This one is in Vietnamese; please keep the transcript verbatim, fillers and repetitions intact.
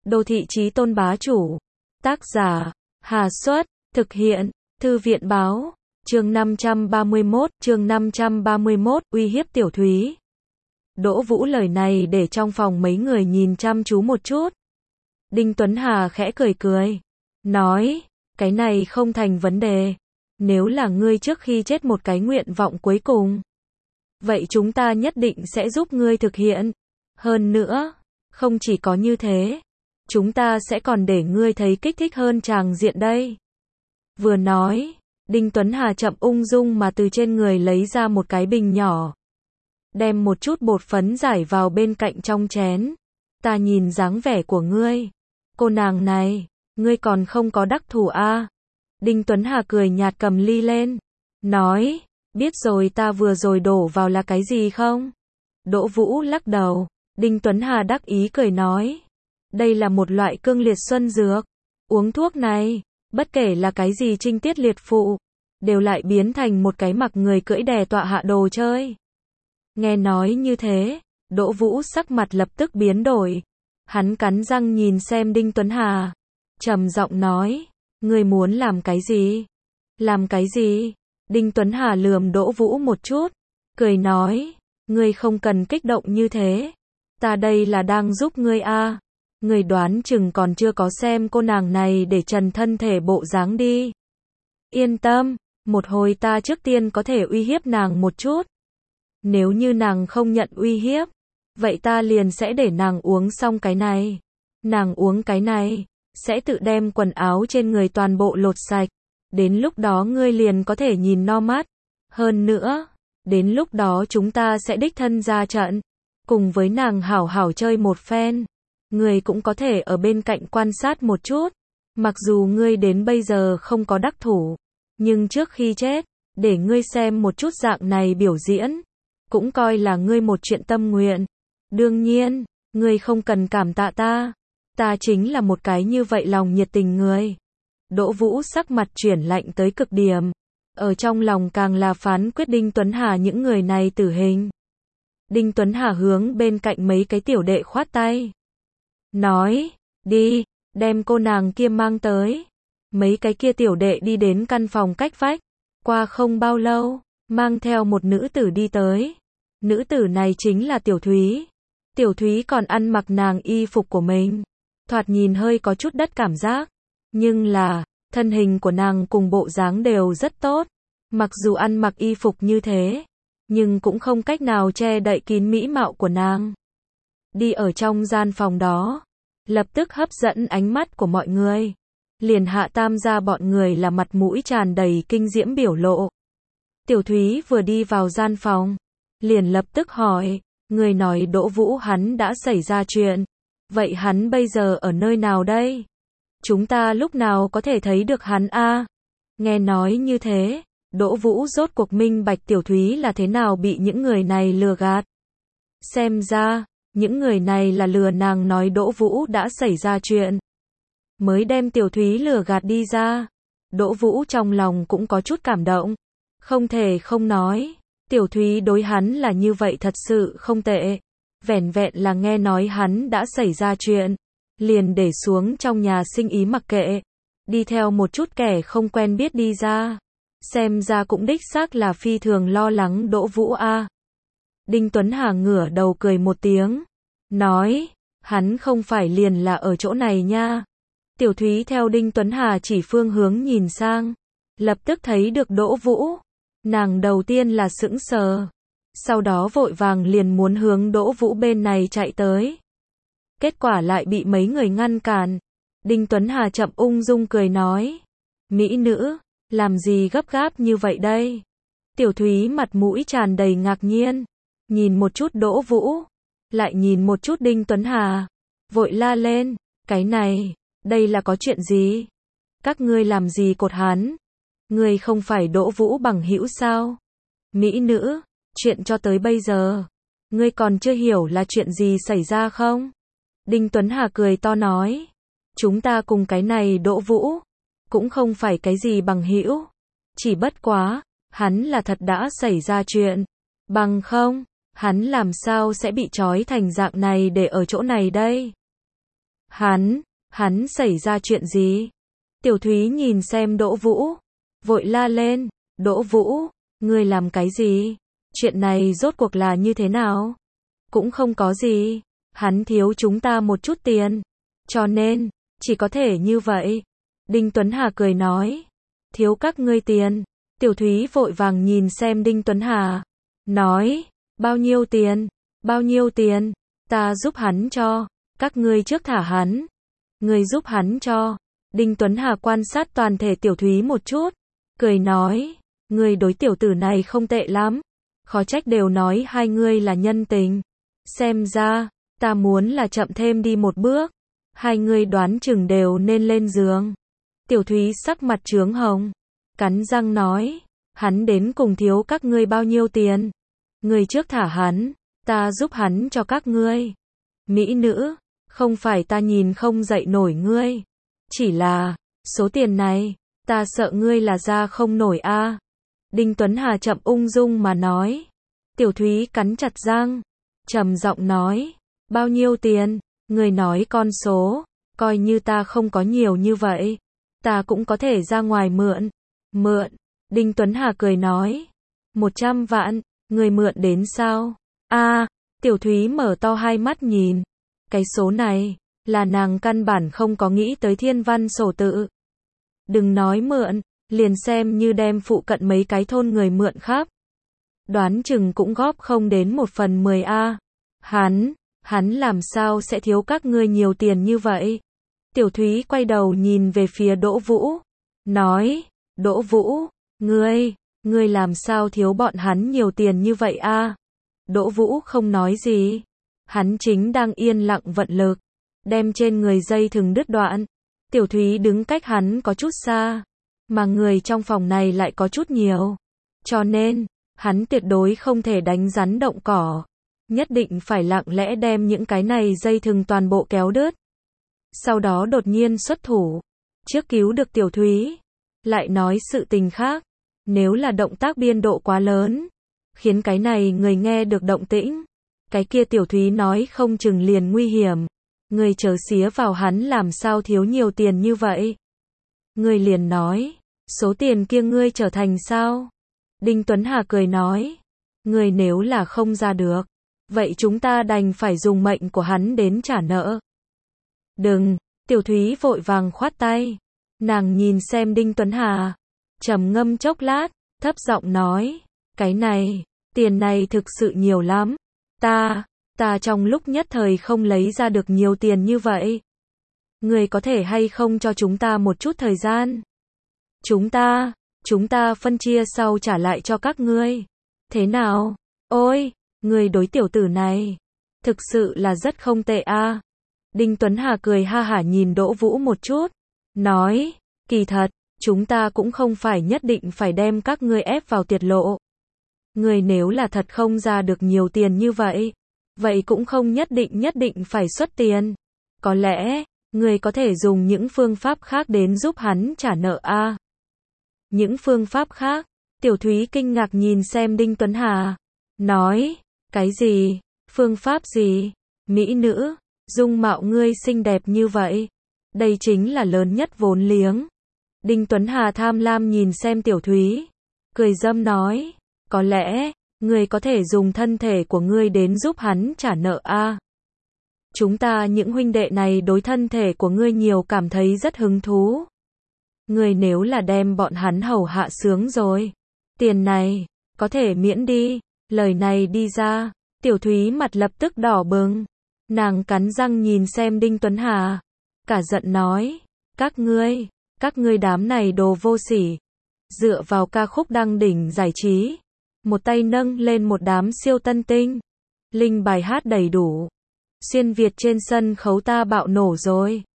Đô thị chí tôn bá chủ. Tác giả, Hà Xuất, thực hiện, Thư viện báo, chương năm trăm ba mươi mốt, chương năm trăm ba mươi mốt, uy hiếp Tiểu Thúy. Đỗ Vũ lời này để trong phòng mấy người nhìn chăm chú một chút. Đinh Tuấn Hà khẽ cười cười, nói, cái này không thành vấn đề. Nếu là ngươi trước khi chết một cái nguyện vọng cuối cùng, vậy chúng ta nhất định sẽ giúp ngươi thực hiện. Hơn nữa, không chỉ có như thế, chúng ta sẽ còn để ngươi thấy kích thích hơn tràng diện đây. Vừa nói, Đinh Tuấn Hà chậm ung dung mà từ trên người lấy ra một cái bình nhỏ, đem một chút bột phấn rải vào bên cạnh trong chén. Ta nhìn dáng vẻ của ngươi, cô nàng này, ngươi còn không có đắc thủ a? À? Đinh Tuấn Hà cười nhạt cầm ly lên, nói, biết rồi ta vừa rồi đổ vào là cái gì không? Đỗ Vũ lắc đầu. Đinh Tuấn Hà đắc ý cười nói, đây là một loại cương liệt xuân dược. Uống thuốc này, bất kể là cái gì trinh tiết liệt phụ, đều lại biến thành một cái mặc người cưỡi đè tọa hạ đồ chơi. Nghe nói như thế, Đỗ Vũ sắc mặt lập tức biến đổi. Hắn cắn răng nhìn xem Đinh Tuấn Hà, trầm giọng nói, ngươi muốn làm cái gì? Làm cái gì? Đinh Tuấn Hà lườm Đỗ Vũ một chút, cười nói, ngươi không cần kích động như thế. Ta đây là đang giúp ngươi a. À. Ngươi đoán chừng còn chưa có xem cô nàng này để trần thân thể bộ dáng đi. Yên tâm, một hồi ta trước tiên có thể uy hiếp nàng một chút. Nếu như nàng không nhận uy hiếp, vậy ta liền sẽ để nàng uống xong cái này. Nàng uống cái này, sẽ tự đem quần áo trên người toàn bộ lột sạch. Đến lúc đó ngươi liền có thể nhìn no mắt. Hơn nữa, đến lúc đó chúng ta sẽ đích thân ra trận, cùng với nàng hảo hảo chơi một phen. Ngươi cũng có thể ở bên cạnh quan sát một chút. Mặc dù ngươi đến bây giờ không có đắc thủ, nhưng trước khi chết, để ngươi xem một chút dạng này biểu diễn, cũng coi là ngươi một chuyện tâm nguyện. Đương nhiên, ngươi không cần cảm tạ ta. Ta chính là một cái như vậy lòng nhiệt tình người. Đỗ Vũ sắc mặt chuyển lạnh tới cực điểm. Ở trong lòng càng là phán quyết Đinh Tuấn Hà những người này tử hình. Đinh Tuấn Hà hướng bên cạnh mấy cái tiểu đệ khoát tay, nói, đi, đem cô nàng kia mang tới. Mấy cái kia tiểu đệ đi đến căn phòng cách vách. Qua không bao lâu, mang theo một nữ tử đi tới. Nữ tử này chính là Tiểu Thúy. Tiểu Thúy còn ăn mặc nàng y phục của mình. Thoạt nhìn hơi có chút đất cảm giác. Nhưng là, thân hình của nàng cùng bộ dáng đều rất tốt. Mặc dù ăn mặc y phục như thế, nhưng cũng không cách nào che đậy kín mỹ mạo của nàng. Đi ở trong gian phòng đó, lập tức hấp dẫn ánh mắt của mọi người. Liền Hạ Tam gia bọn người là mặt mũi tràn đầy kinh diễm biểu lộ. Tiểu Thúy vừa đi vào gian phòng, liền lập tức hỏi, người nói Đỗ Vũ hắn đã xảy ra chuyện, vậy hắn bây giờ ở nơi nào đây? Chúng ta lúc nào có thể thấy được hắn a? À? Nghe nói như thế, Đỗ Vũ rốt cuộc minh bạch Tiểu Thúy là thế nào bị những người này lừa gạt. Xem ra, những người này là lừa nàng nói Đỗ Vũ đã xảy ra chuyện, mới đem Tiểu Thúy lừa gạt đi ra. Đỗ Vũ trong lòng cũng có chút cảm động. Không thể không nói, Tiểu Thúy đối hắn là như vậy thật sự không tệ. Vẻn vẹn là nghe nói hắn đã xảy ra chuyện, liền để xuống trong nhà sinh ý mặc kệ, đi theo một chút kẻ không quen biết đi ra. Xem ra cũng đích xác là phi thường lo lắng Đỗ Vũ a. À. Đinh Tuấn Hà ngửa đầu cười một tiếng, nói, hắn không phải liền là ở chỗ này nha. Tiểu Thúy theo Đinh Tuấn Hà chỉ phương hướng nhìn sang, lập tức thấy được Đỗ Vũ. Nàng đầu tiên là sững sờ, sau đó vội vàng liền muốn hướng Đỗ Vũ bên này chạy tới. Kết quả lại bị mấy người ngăn cản. Đinh Tuấn Hà chậm ung dung cười nói, mỹ nữ, làm gì gấp gáp như vậy đây? Tiểu Thúy mặt mũi tràn đầy ngạc nhiên, nhìn một chút Đỗ Vũ, lại nhìn một chút Đinh Tuấn Hà, vội la lên, cái này, đây là có chuyện gì? Các ngươi làm gì cột hắn? Ngươi không phải Đỗ Vũ bằng hữu sao? Mỹ nữ, chuyện cho tới bây giờ, ngươi còn chưa hiểu là chuyện gì xảy ra không? Đinh Tuấn Hà cười to nói, chúng ta cùng cái này Đỗ Vũ, cũng không phải cái gì bằng hữu, chỉ bất quá, hắn là thật đã xảy ra chuyện, bằng không, hắn làm sao sẽ bị trói thành dạng này để ở chỗ này đây? Hắn, hắn xảy ra chuyện gì? Tiểu Thúy nhìn xem Đỗ Vũ, vội la lên, Đỗ Vũ, ngươi làm cái gì? Chuyện này rốt cuộc là như thế nào? Cũng không có gì, hắn thiếu chúng ta một chút tiền, cho nên, chỉ có thể như vậy. Đinh Tuấn Hà cười nói, thiếu các ngươi tiền. Tiểu Thúy vội vàng nhìn xem Đinh Tuấn Hà, nói, bao nhiêu tiền, bao nhiêu tiền, ta giúp hắn cho, các ngươi trước thả hắn. Ngươi giúp hắn cho. Đinh Tuấn Hà quan sát toàn thể Tiểu Thúy một chút, cười nói, ngươi đối tiểu tử này không tệ lắm, khó trách đều nói hai ngươi là nhân tình. Xem ra, ta muốn là chậm thêm đi một bước, hai ngươi đoán chừng đều nên lên giường. Tiểu Thúy sắc mặt chướng hồng, cắn răng nói, hắn đến cùng thiếu các ngươi bao nhiêu tiền? Ngươi trước thả hắn, ta giúp hắn cho các ngươi. Mỹ nữ, không phải ta nhìn không dậy nổi ngươi, chỉ là, số tiền này, ta sợ ngươi là ra không nổi a. À. Đinh Tuấn Hà chậm ung dung mà nói. Tiểu Thúy cắn chặt răng, trầm giọng nói, bao nhiêu tiền? Ngươi nói con số, coi như ta không có nhiều như vậy, ta cũng có thể ra ngoài mượn. Mượn? Đinh Tuấn Hà cười nói, một trăm vạn, ngươi mượn đến sao? A, à, Tiểu Thúy mở to hai mắt nhìn, cái số này, là nàng căn bản không có nghĩ tới thiên văn sổ tự. Đừng nói mượn, liền xem như đem phụ cận mấy cái thôn người mượn khắp. Đoán chừng cũng góp không đến một phần mười a. À. Hắn, hắn làm sao sẽ thiếu các ngươi nhiều tiền như vậy? Tiểu Thúy quay đầu nhìn về phía Đỗ Vũ, nói, Đỗ Vũ, ngươi, ngươi làm sao thiếu bọn hắn nhiều tiền như vậy a? À? Đỗ Vũ không nói gì, hắn chính đang yên lặng vận lực, đem trên người dây thừng đứt đoạn. Tiểu Thúy đứng cách hắn có chút xa, mà người trong phòng này lại có chút nhiều, cho nên, hắn tuyệt đối không thể đánh rắn động cỏ, nhất định phải lặng lẽ đem những cái này dây thừng toàn bộ kéo đứt. Sau đó đột nhiên xuất thủ, trước cứu được Tiểu Thúy, lại nói sự tình khác, nếu là động tác biên độ quá lớn, khiến cái này người nghe được động tĩnh, cái kia Tiểu Thúy nói không chừng liền nguy hiểm. Người chớ xía vào hắn làm sao thiếu nhiều tiền như vậy. Người liền nói, số tiền kia ngươi trở thành sao? Đinh Tuấn Hà cười nói, người nếu là không ra được, vậy chúng ta đành phải dùng mệnh của hắn đến trả nợ. Đừng, Tiểu Thúy vội vàng khoát tay, nàng nhìn xem Đinh Tuấn Hà, trầm ngâm chốc lát, thấp giọng nói, cái này, tiền này thực sự nhiều lắm, ta... Ta trong lúc nhất thời không lấy ra được nhiều tiền như vậy. Người có thể hay không cho chúng ta một chút thời gian? Chúng ta, chúng ta phân chia sau trả lại cho các ngươi. Thế nào? Ôi, người đối tiểu tử này, thực sự là rất không tệ a. À. Đinh Tuấn Hà cười ha hả nhìn Đỗ Vũ một chút, nói, kỳ thật, chúng ta cũng không phải nhất định phải đem các ngươi ép vào tuyệt lộ. Người nếu là thật không ra được nhiều tiền như vậy, vậy cũng không nhất định nhất định phải xuất tiền. Có lẽ, người có thể dùng những phương pháp khác đến giúp hắn trả nợ a. À. Những phương pháp khác? Tiểu Thúy kinh ngạc nhìn xem Đinh Tuấn Hà, nói, cái gì? Phương pháp gì? Mỹ nữ, dung mạo ngươi xinh đẹp như vậy, đây chính là lớn nhất vốn liếng. Đinh Tuấn Hà tham lam nhìn xem Tiểu Thúy, cười dâm nói, có lẽ ngươi có thể dùng thân thể của ngươi đến giúp hắn trả nợ a. À. Chúng ta những huynh đệ này đối thân thể của ngươi nhiều cảm thấy rất hứng thú. Ngươi nếu là đem bọn hắn hầu hạ sướng rồi, tiền này, có thể miễn đi. Lời này đi ra, Tiểu Thúy mặt lập tức đỏ bừng. Nàng cắn răng nhìn xem Đinh Tuấn Hà, cả giận nói, các ngươi, các ngươi đám này đồ vô sỉ. Dựa vào ca khúc đăng đỉnh giải trí, một tay nâng lên một đám siêu tân tinh, linh bài hát đầy đủ, xuyên Việt trên sân khấu ta bạo nổ rồi.